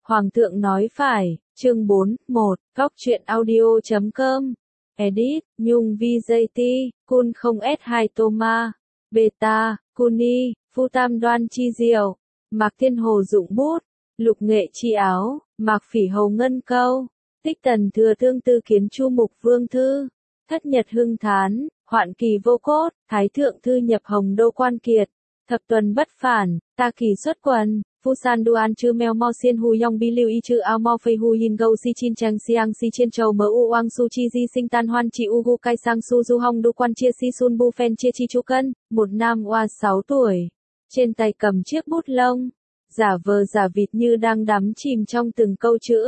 Hoàng thượng nói phải, chương 4, 1, góc truyện audio.com. Edit, Nhung VJT, Kun không S2 Toma, Beta, Kuni, Phu Tam Đoan Chi Diệu, Mạc Thiên Hồ dụng bút, Lục Nghệ Chi áo, Mạc Phỉ Hầu ngân câu, Tích Tần Thừa Thương Tư Kiến Chu Mục Vương Thư, Thất Nhật Hưng Thán, Hoạn Kỳ Vô Cốt, Thái Thượng Thư Nhập Hồng Đô Quan Kiệt, Thập Tuần Bất Phản, Ta Kỳ Xuất Quần, Phu San Duan Chư Meo Mo Xiên Hu Yong Bi Lưu Y Chư Ao Mo Phây Hu Yin Gâu Si Chin Chang Siang Si Chiên Châu Mỡ U Oang Su Chi Di Sinh Tan Hoan Chi U Gu Kai Sang Su Du Hong Du Quan Chia Si Sun Bu Phen Chia Chi Chu Cân, một nam oa 6 tuổi, trên tay cầm chiếc bút lông, giả vờ giả vịt như đang đắm chìm trong từng câu chữ.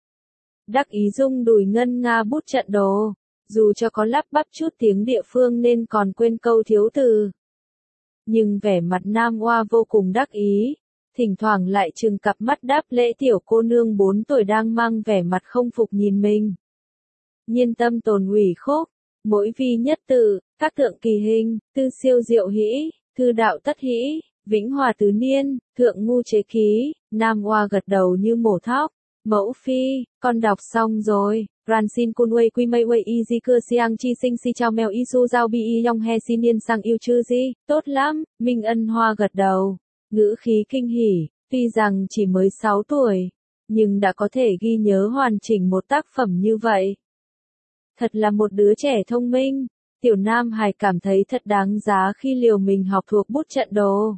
Đắc ý rung đùi ngân nga bút trận đồ, dù cho có lắp bắp chút tiếng địa phương nên còn quên câu thiếu từ. Nhưng vẻ mặt nam oa vô cùng đắc ý, thỉnh thoảng lại trừng cặp mắt đáp lễ tiểu cô nương 4 tuổi đang mang vẻ mặt không phục nhìn mình. Nhiên tâm tồn ủy khúc, mỗi vi nhất tự, các tượng kỳ hình, tư siêu diệu hĩ, thư đạo tất hĩ, vĩnh hòa tứ niên, thượng ngu chế ký, nam oa gật đầu như mổ thóc. Mẫu phi, con đọc xong rồi. Ransin kun wei quy mei wei y di cưa siang chi sinh si chao mèo y su giao bi y yong he si niên sang yêu chư di, tốt lắm, Minh Ân Hoa gật đầu, ngữ khí kinh hỉ, tuy rằng chỉ mới 6 tuổi, nhưng đã có thể ghi nhớ hoàn chỉnh một tác phẩm như vậy. Thật là một đứa trẻ thông minh, tiểu nam hài cảm thấy thật đáng giá khi liều mình học thuộc bút trận đồ.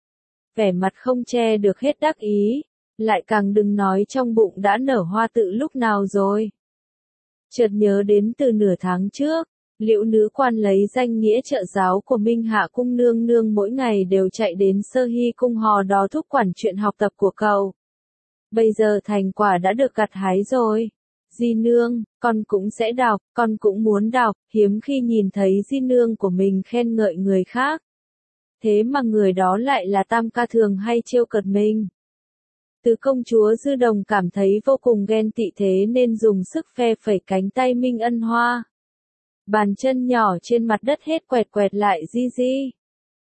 Vẻ mặt không che được hết đắc ý, lại càng đừng nói trong bụng đã nở hoa tự lúc nào rồi. Chợt nhớ đến từ nửa tháng trước, Liễu nữ quan lấy danh nghĩa trợ giáo của Minh Hạ cung nương nương mỗi ngày đều chạy đến Sơ Hy cung hò đó thúc quản chuyện học tập của cậu. Bây giờ thành quả đã được gặt hái rồi. Di nương, con cũng sẽ đọc, con cũng muốn đọc, hiếm khi nhìn thấy di nương của mình khen ngợi người khác. Thế mà người đó lại là Tam ca thường hay trêu cợt mình. Tứ công chúa Dư Đồng cảm thấy vô cùng ghen tị thế nên dùng sức phe phẩy cánh tay Minh Ân Hoa. Bàn chân nhỏ trên mặt đất hết quẹt quẹt lại di di.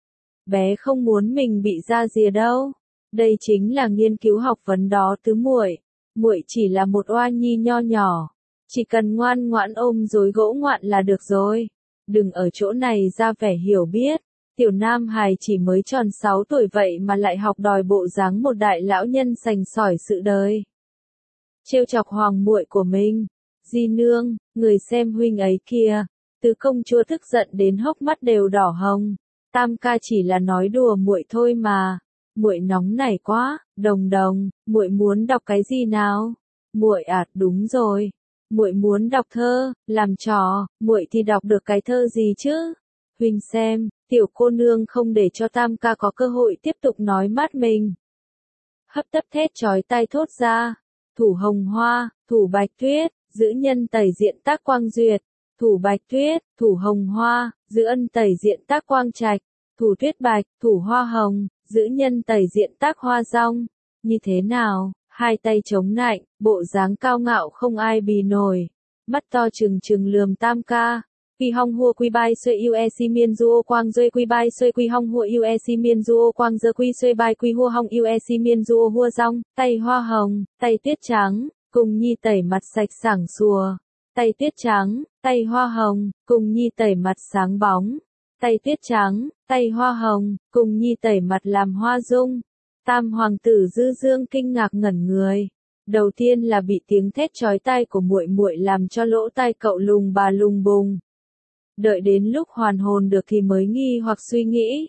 Bé không muốn mình bị ra rìa đâu. Đây chính là nghiên cứu học vấn đó tứ muội. Muội chỉ là một oa nhi nho nhỏ. Chỉ cần ngoan ngoãn ôm dối gỗ ngoạn là được rồi. Đừng ở chỗ này ra vẻ hiểu biết. Tiểu nam hài chỉ mới tròn 6 tuổi vậy mà lại học đòi bộ dáng một đại lão nhân sành sỏi sự đời. Trêu chọc hoàng muội của mình. Di nương, người xem huynh ấy kìa. Tứ công chúa tức giận đến hốc mắt đều đỏ hồng. Tam ca chỉ là nói đùa muội thôi mà. Muội nóng nảy quá. Đồng đồng, muội muốn đọc cái gì nào? Muội đúng rồi. Muội muốn đọc thơ, làm trò. Muội thì đọc được cái thơ gì chứ? Huynh xem. Tiểu cô nương không để cho Tam ca có cơ hội tiếp tục nói mát mình. Hấp tấp thét chói tai thốt ra. Thủ hồng hoa, thủ bạch tuyết, giữ nhân tẩy diện tác quang duyệt. Thủ bạch tuyết, thủ hồng hoa, giữ ân tẩy diện tác quang trạch. Thủ tuyết bạch, thủ hoa hồng, giữ nhân tẩy diện tác hoa rong. Như thế nào, hai tay chống nạnh, bộ dáng cao ngạo không ai bì nổi. Mắt to trừng trừng lườm Tam ca. Quy hong hua quy bai xuê yêu e si miên duo quang duê quy bai xuê quy hong hua yêu e si miên duo quang dơ quy xuê bai quy hua hong yêu e si miên duo hua rong, tay hoa hồng, tay tuyết trắng, cùng nhi tẩy mặt sạch sảng sùa, tay tuyết trắng, tay hoa hồng, cùng nhi tẩy mặt sáng bóng, tay tuyết trắng, tay hoa hồng, cùng nhi tẩy mặt làm hoa dung. Tam hoàng tử Dư Dương kinh ngạc ngẩn người. Đầu tiên là bị tiếng thét chói tai của muội muội làm cho lỗ tai cậu lùng bà lùng bùng. Đợi đến lúc hoàn hồn được thì mới nghi hoặc suy nghĩ.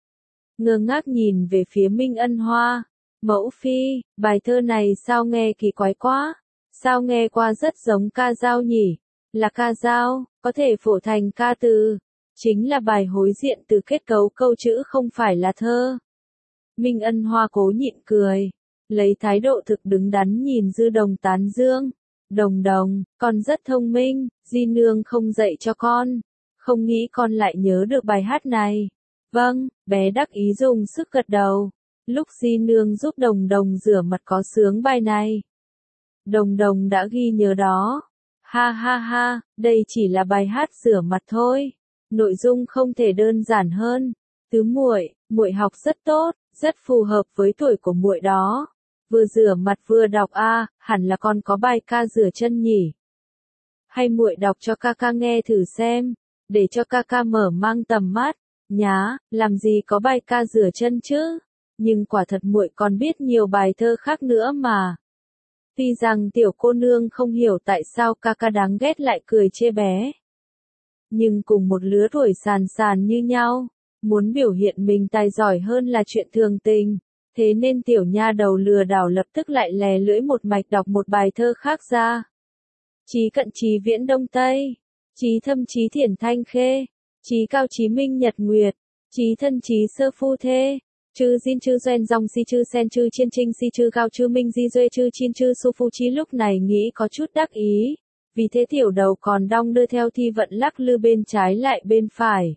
Ngơ ngác nhìn về phía Minh Ân Hoa. Mẫu phi, bài thơ này sao nghe kỳ quái quá. Sao nghe qua rất giống ca dao nhỉ. Là ca dao, có thể phổ thành ca từ. Chính là bài hối diện từ kết cấu câu chữ không phải là thơ. Minh Ân Hoa cố nhịn cười. Lấy thái độ thực đứng đắn nhìn Dư Đồng tán dương. Đồng đồng, con rất thông minh, di nương không dạy cho con. Không nghĩ con lại nhớ được bài hát này. Vâng, bé đắc ý dùng sức gật đầu. Lúc di nương giúp đồng đồng rửa mặt có sướng bài này. Đồng đồng đã ghi nhớ đó. Ha ha ha, đây chỉ là bài hát rửa mặt thôi. Nội dung không thể đơn giản hơn. Tứ muội, muội học rất tốt, rất phù hợp với tuổi của muội đó. vừa rửa mặt vừa đọc hẳn là con có bài ca rửa chân nhỉ. Hay muội đọc cho ca ca nghe thử xem, để cho ca ca mở mang tầm mắt. Nhá, làm gì có bài ca rửa chân chứ? Nhưng quả thật muội còn biết nhiều bài thơ khác nữa mà. Tuy rằng tiểu cô nương không hiểu tại sao ca ca đáng ghét lại cười chê bé. Nhưng cùng một lứa tuổi sàn sàn như nhau, muốn biểu hiện mình tài giỏi hơn là chuyện thường tình. Thế nên tiểu nha đầu lừa đảo lập tức lại lè lưỡi một mạch đọc một bài thơ khác ra. Chí cận chí viễn đông tây, chí thâm chí thiển thanh khê, chí cao chí minh nhật nguyệt, chí thân chí sơ phu thê. Chư Jin chư Doen dòng si chư Sen chư Chiên Trinh si chư Cao chư Minh di Duê chư Chin chư Su Phu Chí lúc này nghĩ có chút đắc ý. Vì thế tiểu đầu còn đong đưa theo thi vận lắc lư bên trái lại bên phải.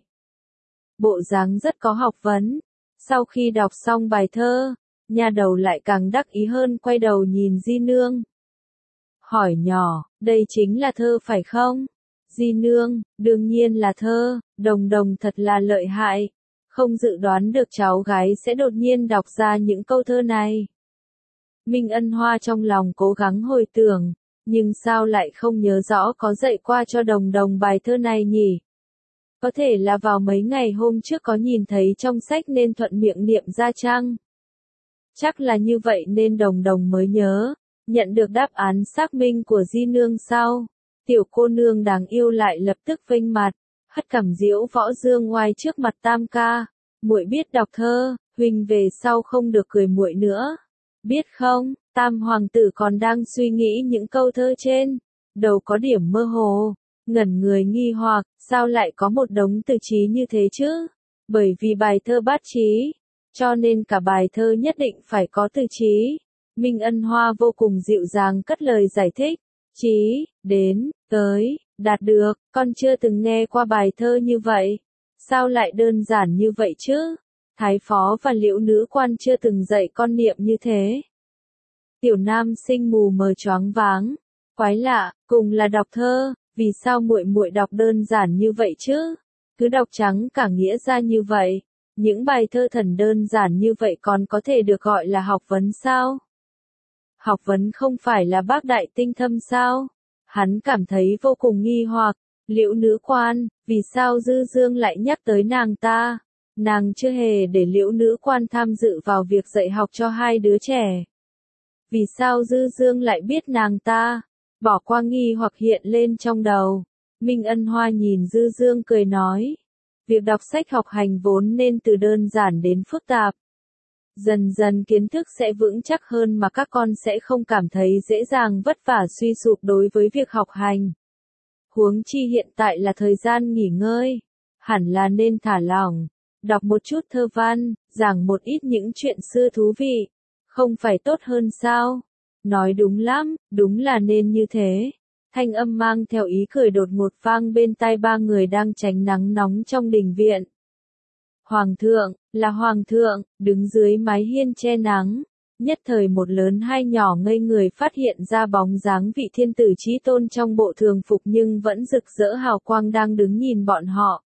Bộ dáng rất có học vấn. Sau khi đọc xong bài thơ, nha đầu lại càng đắc ý hơn quay đầu nhìn Di Nương. Hỏi nhỏ, đây chính là thơ phải không? Di Nương, đương nhiên là thơ, Đồng Đồng thật là lợi hại. Không dự đoán được cháu gái sẽ đột nhiên đọc ra những câu thơ này. Minh Ân Hoa trong lòng cố gắng hồi tưởng, nhưng sao lại không nhớ rõ có dạy qua cho Đồng Đồng bài thơ này nhỉ? Có thể là vào mấy ngày hôm trước có nhìn thấy trong sách nên thuận miệng niệm ra chăng? Chắc là như vậy nên Đồng Đồng mới nhớ, nhận được đáp án xác minh của Di Nương sau. Tiểu cô nương đáng yêu lại lập tức vênh mặt, hất cằm diễu võ dương oai trước mặt Tam ca. Muội biết đọc thơ, huynh về sau không được cười muội nữa. Biết không, Tam hoàng tử còn đang suy nghĩ những câu thơ trên, đầu có điểm mơ hồ, ngẩn người nghi hoặc, sao lại có một đống từ chí như thế chứ? Bởi vì bài thơ bát chí, cho nên cả bài thơ nhất định phải có từ chí. Minh Ân Hoa vô cùng dịu dàng cất lời giải thích. Chí, đến, tới, đạt được, con chưa từng nghe qua bài thơ như vậy. Sao lại đơn giản như vậy chứ? Thái phó và Liễu nữ quan chưa từng dạy con niệm như thế. Tiểu nam sinh mù mờ choáng váng. Quái lạ, cùng là đọc thơ, vì sao muội muội đọc đơn giản như vậy chứ? Cứ đọc trắng cả nghĩa ra như vậy. Những bài thơ thần đơn giản như vậy còn có thể được gọi là học vấn sao? Học vấn không phải là bác đại tinh thâm sao? Hắn cảm thấy vô cùng nghi hoặc. Liễu nữ quan, vì sao Dư Dương lại nhắc tới nàng ta? Nàng chưa hề để Liễu nữ quan tham dự vào việc dạy học cho hai đứa trẻ. Vì sao Dư Dương lại biết nàng ta? Bỏ qua nghi hoặc hiện lên trong đầu. Minh Ân Hoa nhìn Dư Dương cười nói. Việc đọc sách học hành vốn nên từ đơn giản đến phức tạp. Dần dần kiến thức sẽ vững chắc hơn mà các con sẽ không cảm thấy dễ dàng vất vả suy sụp đối với việc học hành. Huống chi hiện tại là thời gian nghỉ ngơi, hẳn là nên thả lỏng, đọc một chút thơ văn, giảng một ít những chuyện xưa thú vị, không phải tốt hơn sao? Nói đúng lắm, đúng là nên như thế. Thanh âm mang theo ý cười đột ngột vang bên tai ba người đang tránh nắng nóng trong đình viện. Hoàng thượng, là hoàng thượng, đứng dưới mái hiên che nắng. Nhất thời một lớn hai nhỏ ngây người phát hiện ra bóng dáng vị thiên tử chí tôn trong bộ thường phục nhưng vẫn rực rỡ hào quang đang đứng nhìn bọn họ.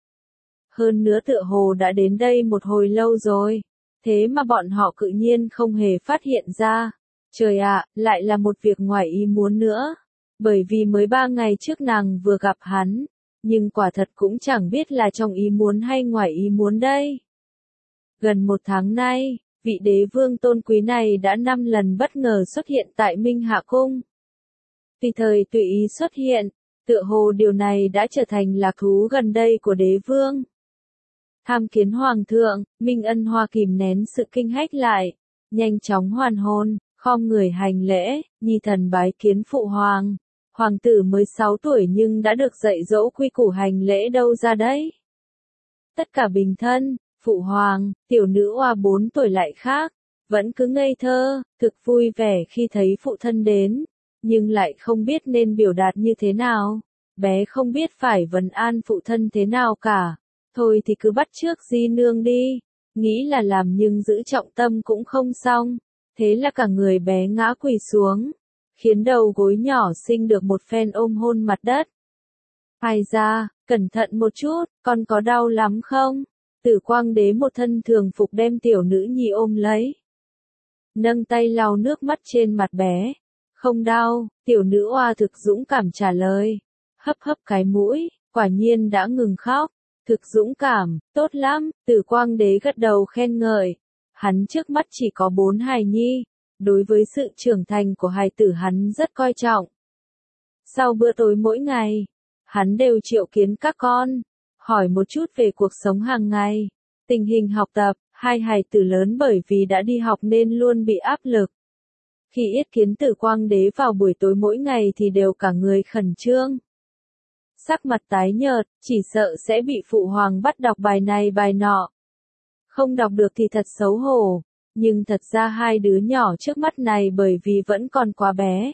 Hơn nữa tựa hồ đã đến đây một hồi lâu rồi. Thế mà bọn họ tự nhiên không hề phát hiện ra. Trời ạ, lại là một việc ngoài ý muốn nữa. Bởi vì mới 3 ngày trước nàng vừa gặp hắn. Nhưng quả thật cũng chẳng biết là trong ý muốn hay ngoài ý muốn đây. Gần 1 tháng nay, vị đế vương tôn quý này đã 5 lần bất ngờ xuất hiện tại Minh Hạ Cung. Tùy thời tùy ý xuất hiện, tựa hồ điều này đã trở thành lạc thú gần đây của đế vương. Tham kiến hoàng thượng, Minh Ân Hoa kìm nén sự kinh hách lại, nhanh chóng hoàn hồn, khom người hành lễ, nhi thần bái kiến phụ hoàng. Hoàng tử mới 6 tuổi nhưng đã được dạy dỗ quy củ hành lễ đâu ra đấy. Tất cả bình thân, phụ hoàng, tiểu nữ oa 4 tuổi lại khác, vẫn cứ ngây thơ, thực vui vẻ khi thấy phụ thân đến, nhưng lại không biết nên biểu đạt như thế nào. Bé không biết phải vấn an phụ thân thế nào cả. Thôi thì cứ bắt chước Di Nương đi, nghĩ là làm nhưng giữ trọng tâm cũng không xong. Thế là cả người bé ngã quỳ xuống, khiến đầu gối nhỏ xinh được một phen ôm hôn mặt đất. Ai ra, cẩn thận một chút, con có đau lắm không? Tử Quang đế một thân thường phục đem tiểu nữ nhi ôm lấy. nâng tay lau nước mắt trên mặt bé. Không đau, tiểu nữ oa thực dũng cảm trả lời. Hấp hấp cái mũi, quả nhiên đã ngừng khóc. Thực dũng cảm, tốt lắm, Tử Quang Đế gật đầu khen ngợi. Hắn trước mắt chỉ có 4 hài nhi, đối với sự trưởng thành của hài tử hắn rất coi trọng. Sau bữa tối mỗi ngày, hắn đều triệu kiến các con, hỏi một chút về cuộc sống hàng ngày, tình hình học tập. Hai hài tử lớn bởi vì đã đi học nên luôn bị áp lực. Khi yết kiến Tử Quang Đế vào buổi tối mỗi ngày thì đều cả người khẩn trương. Sắc mặt tái nhợt, chỉ sợ sẽ bị phụ hoàng bắt đọc bài này bài nọ. Không đọc được thì thật xấu hổ, nhưng thật ra hai đứa nhỏ trước mắt này bởi vì vẫn còn quá bé.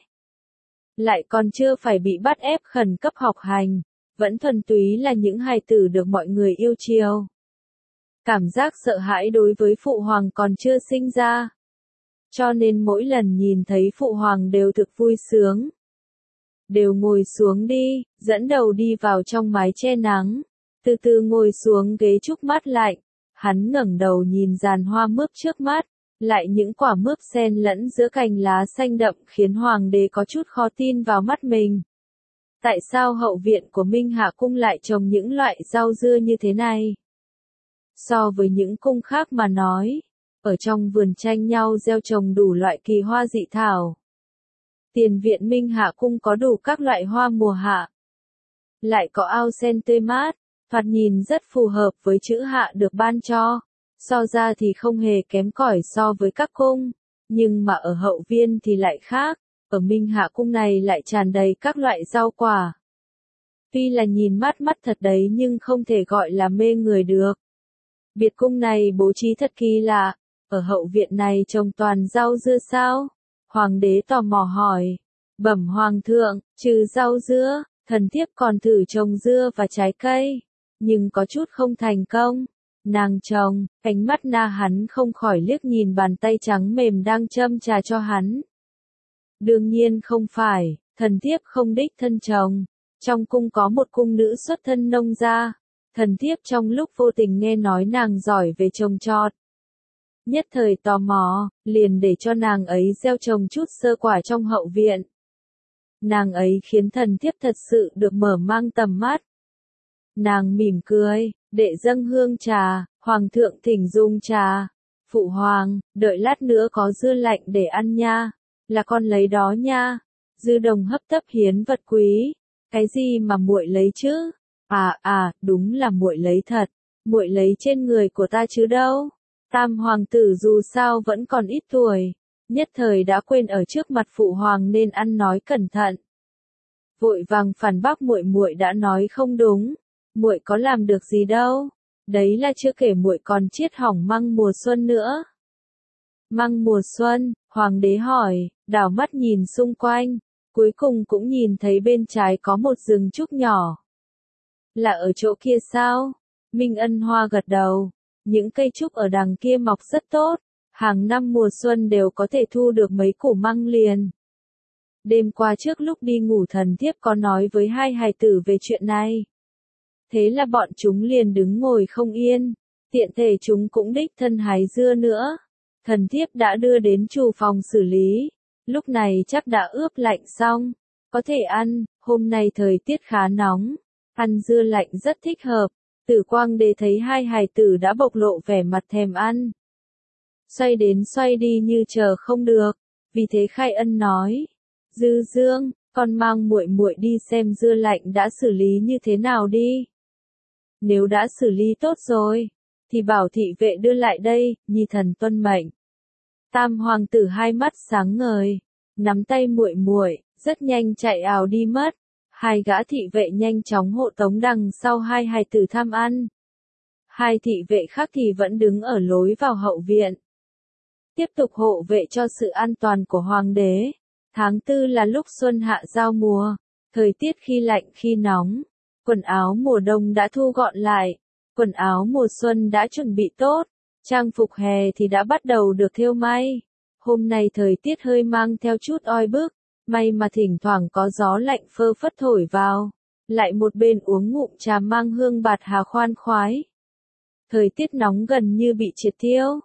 Lại còn chưa phải bị bắt ép khẩn cấp học hành, vẫn thuần túy là những hài tử được mọi người yêu chiều. Cảm giác sợ hãi đối với phụ hoàng còn chưa sinh ra. Cho nên mỗi lần nhìn thấy phụ hoàng đều thực vui sướng. Đều ngồi xuống đi, dẫn đầu đi vào trong mái che nắng. Từ từ ngồi xuống ghế trúc mát lạnh. Hắn ngẩng đầu nhìn giàn hoa mướp trước mắt. Lại những quả mướp xen lẫn giữa cành lá xanh đậm khiến hoàng đế có chút khó tin vào mắt mình. Tại sao hậu viện của Minh Hạ Cung lại trồng những loại rau dưa như thế này? So với những cung khác mà nói, ở trong vườn tranh nhau gieo trồng đủ loại kỳ hoa dị thảo. Tiền viện Minh Hạ Cung có đủ các loại hoa mùa hạ. Lại có ao sen tươi mát, thoạt nhìn rất phù hợp với chữ hạ được ban cho. So ra thì không hề kém cỏi so với các cung, nhưng mà ở hậu viên thì lại khác, ở Minh Hạ Cung này lại tràn đầy các loại rau quả. Tuy là nhìn mát mắt thật đấy nhưng không thể gọi là mê người được. Biệt cung này bố trí thật kỳ lạ, ở hậu viện này trồng toàn rau dưa sao? Hoàng đế tò mò hỏi. Bẩm hoàng thượng, trừ rau dưa, thần thiếp còn thử trồng dưa và trái cây, nhưng có chút không thành công. Nàng trồng, ánh mắt Na hắn không khỏi liếc nhìn bàn tay trắng mềm đang châm trà cho hắn. Đương nhiên không phải, thần thiếp không đích thân trồng. Trong cung có một cung nữ xuất thân nông gia. Thần thiếp trong lúc vô tình nghe nói nàng giỏi về trồng trọt. Nhất thời tò mò, liền để cho nàng ấy gieo trồng chút sơ quả trong hậu viện. Nàng ấy khiến thần thiếp thật sự được mở mang tầm mắt. Nàng mỉm cười, đệ dâng hương trà, hoàng thượng thỉnh dùng trà. Phụ hoàng, đợi lát nữa có dưa lạnh để ăn nha, là con lấy đó nha. Dư Đồng hấp tấp hiến vật quý, cái gì mà muội lấy chứ? Đúng là muội lấy thật, muội lấy trên người của ta chứ đâu. Tam hoàng tử dù sao vẫn còn ít tuổi, nhất thời đã quên ở trước mặt phụ hoàng nên ăn nói cẩn thận. Vội vàng phản bác muội đã nói không đúng, muội có làm được gì đâu. Đấy là chưa kể muội còn chiết hỏng măng mùa xuân nữa. Măng mùa xuân, hoàng đế hỏi, đảo mắt nhìn xung quanh, cuối cùng cũng nhìn thấy bên trái có một rừng trúc nhỏ. Là ở chỗ kia sao? Minh Ân Hoa gật đầu. Những cây trúc ở đằng kia mọc rất tốt, hàng năm mùa xuân đều có thể thu được mấy củ măng liền. Đêm qua trước lúc đi ngủ thần thiếp có nói với hai hài tử về chuyện này. Thế là bọn chúng liền đứng ngồi không yên, tiện thể chúng cũng đích thân hái dưa nữa. Thần thiếp đã đưa đến chủ phòng xử lý, lúc này chắc đã ướp lạnh xong, có thể ăn, hôm nay thời tiết khá nóng, ăn dưa lạnh rất thích hợp. Tử Quang Đế thấy hai hài tử đã bộc lộ vẻ mặt thèm ăn. Xoay đến xoay đi như chờ không được, vì thế khai ân nói. Dư Dương, con mang muội đi xem dưa lạnh đã xử lý như thế nào đi. Nếu đã xử lý tốt rồi, thì bảo thị vệ đưa lại đây, nhi thần tuân mệnh. Tam hoàng tử hai mắt sáng ngời, nắm tay muội, rất nhanh chạy ào đi mất. Hai gã thị vệ nhanh chóng hộ tống đằng sau hai hài tử tham ăn. Hai thị vệ khác thì vẫn đứng ở lối vào hậu viện. Tiếp tục hộ vệ cho sự an toàn của hoàng đế. Tháng 4 là lúc xuân hạ giao mùa, thời tiết khi lạnh khi nóng. Quần áo mùa đông đã thu gọn lại, quần áo mùa xuân đã chuẩn bị tốt, trang phục hè thì đã bắt đầu được thêu may. Hôm nay thời tiết hơi mang theo chút oi bức. May mà thỉnh thoảng có gió lạnh phơ phất thổi vào, lại một bên uống ngụm trà mang hương bạt hà khoan khoái. Thời tiết nóng gần như bị triệt tiêu.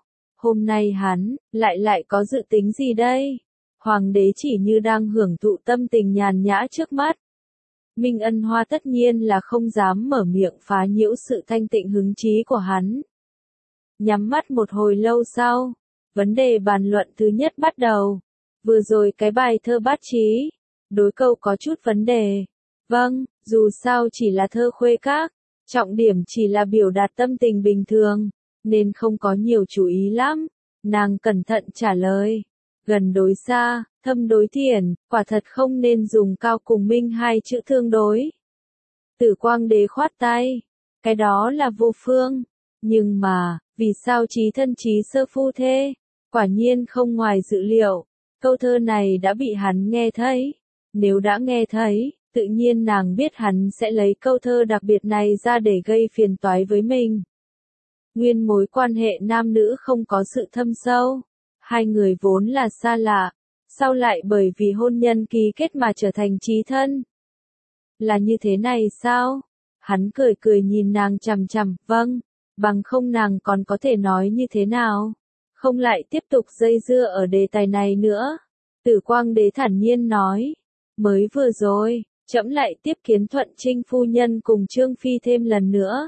Hôm nay hắn, lại có dự tính gì đây? Hoàng đế chỉ như đang hưởng thụ tâm tình nhàn nhã trước mắt. Minh Ân Hoa tất nhiên là không dám mở miệng phá nhiễu sự thanh tịnh hứng chí của hắn. Nhắm mắt một hồi lâu sau, vấn đề bàn luận thứ nhất bắt đầu. Vừa rồi cái bài thơ bát trí, đối câu có chút vấn đề. Vâng, dù sao chỉ là thơ khuê các, trọng điểm chỉ là biểu đạt tâm tình bình thường, nên không có nhiều chú ý lắm. Nàng cẩn thận trả lời. Gần đối xa, thâm đối thiển, quả thật không nên dùng cao cùng minh hai chữ thương đối. Tử Quang Đế khoát tay. Cái đó là vô phương. Nhưng mà, vì sao trí thân trí sơ phu thế? Quả nhiên không ngoài dự liệu. Câu thơ này đã bị hắn nghe thấy. Nếu đã nghe thấy, tự nhiên nàng biết hắn sẽ lấy câu thơ đặc biệt này ra để gây phiền toái với mình. Nguyên mối quan hệ nam nữ không có sự thâm sâu. Hai người vốn là xa lạ, sau lại bởi vì hôn nhân ký kết mà trở thành chí thân. Là như thế này sao? Hắn cười cười nhìn nàng chằm chằm, vâng, bằng không nàng còn có thể nói như thế nào? Không lại tiếp tục dây dưa ở đề tài này nữa. Tử Quang Đế thản nhiên nói, mới vừa rồi, trẫm lại tiếp kiến Thuận Trinh phu nhân cùng Trương Phi thêm lần nữa.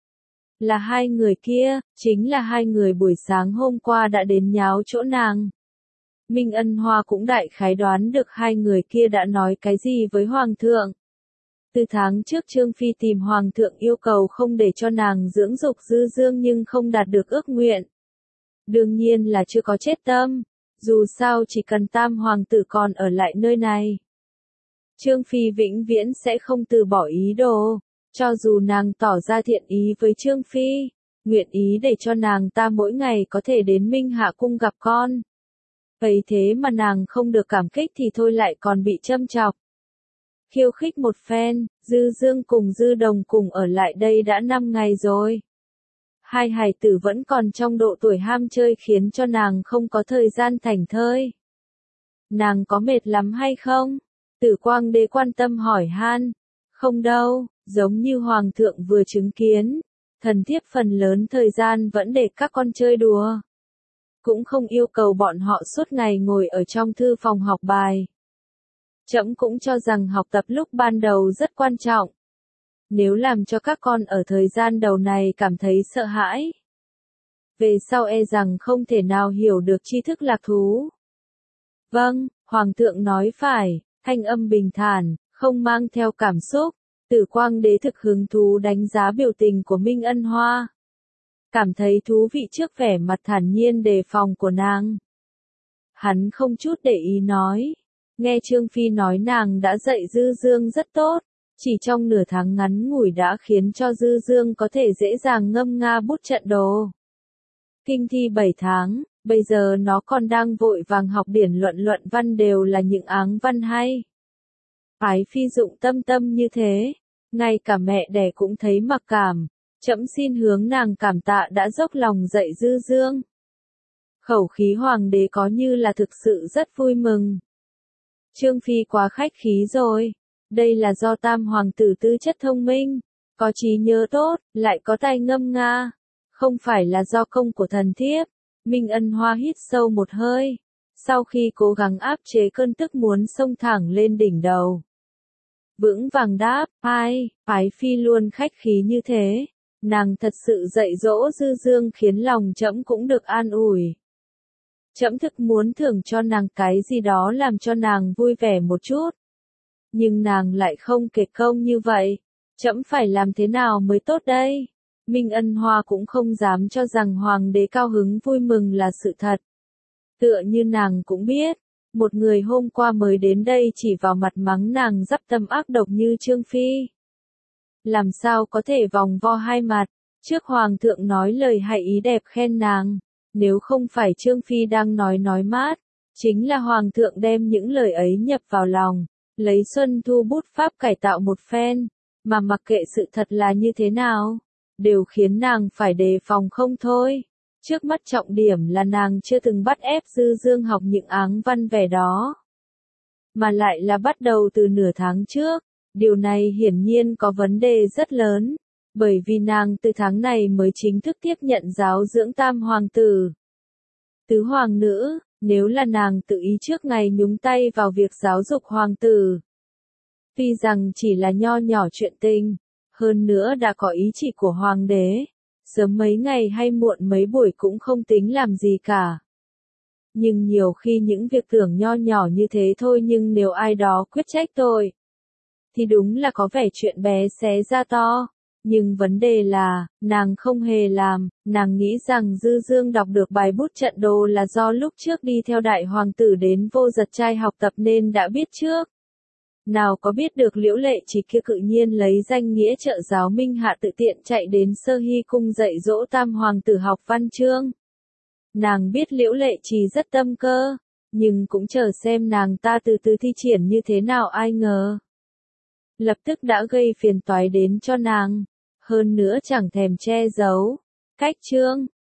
Là hai người kia, chính là hai người buổi sáng hôm qua đã đến nháo chỗ nàng. Minh Ân Hoa cũng đại khái đoán được hai người kia đã nói cái gì với Hoàng thượng. Từ tháng trước Trương Phi tìm Hoàng thượng yêu cầu không để cho nàng dưỡng dục dư dương nhưng không đạt được ước nguyện. Đương nhiên là chưa có chết tâm, dù sao chỉ cần tam hoàng tử còn ở lại nơi này. Trương Phi vĩnh viễn sẽ không từ bỏ ý đồ. Cho dù nàng tỏ ra thiện ý với Trương Phi, nguyện ý để cho nàng ta mỗi ngày có thể đến Minh Hạ cung gặp con. Vậy thế mà nàng không được cảm kích thì thôi lại còn bị châm chọc. Khiêu khích một phen, Dư Dương cùng Dư Đồng cùng ở lại đây đã 5 ngày rồi. Hai hài tử vẫn còn trong độ tuổi ham chơi khiến cho nàng không có thời gian thảnh thơi. Nàng có mệt lắm hay không? Tử Quang Đế quan tâm hỏi han. Không đâu. Giống như Hoàng thượng vừa chứng kiến, thần thiếp phần lớn thời gian vẫn để các con chơi đùa. Cũng không yêu cầu bọn họ suốt ngày ngồi ở trong thư phòng học bài. Trẫm cũng cho rằng học tập lúc ban đầu rất quan trọng. Nếu làm cho các con ở thời gian đầu này cảm thấy sợ hãi, về sau e rằng không thể nào hiểu được tri thức lạc thú. Vâng, Hoàng thượng nói phải, thanh âm bình thản, không mang theo cảm xúc. Tử Quang Đế thực hứng thú đánh giá biểu tình của Minh Ân Hoa. Cảm thấy thú vị trước vẻ mặt thản nhiên đề phòng của nàng. Hắn không chút để ý nói. Nghe Trương Phi nói nàng đã dạy Dư Dương rất tốt. Chỉ trong nửa tháng ngắn ngủi đã khiến cho Dư Dương có thể dễ dàng ngâm nga bút trận đồ. Kinh thi 7 tháng, bây giờ nó còn đang vội vàng học điển luận văn đều là những áng văn hay. Ái Phi dụng tâm như thế, ngay cả mẹ đẻ cũng thấy mặc cảm, trẫm xin hướng nàng cảm tạ đã dốc lòng dạy Dư Dương. Khẩu khí Hoàng đế có như là thực sự rất vui mừng. Trương Phi quá khách khí rồi, đây là do tam hoàng tử tư chất thông minh, có trí nhớ tốt, lại có tài ngâm nga, không phải là do công của thần thiếp. Minh Ân Hoa hít sâu một hơi, sau khi cố gắng áp chế cơn tức muốn xông thẳng lên đỉnh đầu. Vững vàng đáp, Ái Phi luôn khách khí như thế, nàng thật sự dạy dỗ Dư Dương khiến lòng trẫm cũng được an ủi. Trẫm thực muốn thưởng cho nàng cái gì đó làm cho nàng vui vẻ một chút. Nhưng nàng lại không kể công như vậy, trẫm phải làm thế nào mới tốt đây? Minh Ân Hoa cũng không dám cho rằng Hoàng đế cao hứng vui mừng là sự thật. Tựa như nàng cũng biết. Một người hôm qua mới đến đây chỉ vào mặt mắng nàng dắp tâm ác độc như Trương Phi. Làm sao có thể vòng vo hai mặt, trước Hoàng thượng nói lời hay ý đẹp khen nàng, nếu không phải Trương Phi đang nói mát, chính là Hoàng thượng đem những lời ấy nhập vào lòng, lấy xuân thu bút pháp cải tạo một phen, mà mặc kệ sự thật là như thế nào, đều khiến nàng phải đề phòng không thôi. Trước mắt trọng điểm là nàng chưa từng bắt ép Dư Dương học những áng văn vẻ đó. Mà lại là bắt đầu từ nửa tháng trước, điều này hiển nhiên có vấn đề rất lớn, bởi vì nàng từ tháng này mới chính thức tiếp nhận giáo dưỡng tam hoàng tử. Tứ hoàng nữ, nếu là nàng tự ý trước ngày nhúng tay vào việc giáo dục hoàng tử. Tuy rằng chỉ là nho nhỏ chuyện tình, hơn nữa đã có ý chỉ của hoàng đế, sớm mấy ngày hay muộn mấy buổi cũng không tính làm gì cả. Nhưng nhiều khi những việc tưởng nho nhỏ như thế thôi nhưng nếu ai đó quyết trách tội, thì đúng là có vẻ chuyện bé xé ra to. Nhưng vấn đề là, nàng không hề làm, nàng nghĩ rằng Dư Dương đọc được bài bút trận đồ là do lúc trước đi theo đại hoàng tử đến Vô Giật Trai học tập nên đã biết trước. Nào có biết được Liễu Lệ Trì kia tự nhiên lấy danh nghĩa trợ giáo Minh Hạ tự tiện chạy đến Sơ Hy cung dạy dỗ tam hoàng tử học văn chương. Nàng biết Liễu Lệ Trì rất tâm cơ, nhưng cũng chờ xem nàng ta từ từ thi triển như thế nào ai ngờ. Lập tức đã gây phiền toái đến cho nàng, hơn nữa chẳng thèm che giấu. Cách chương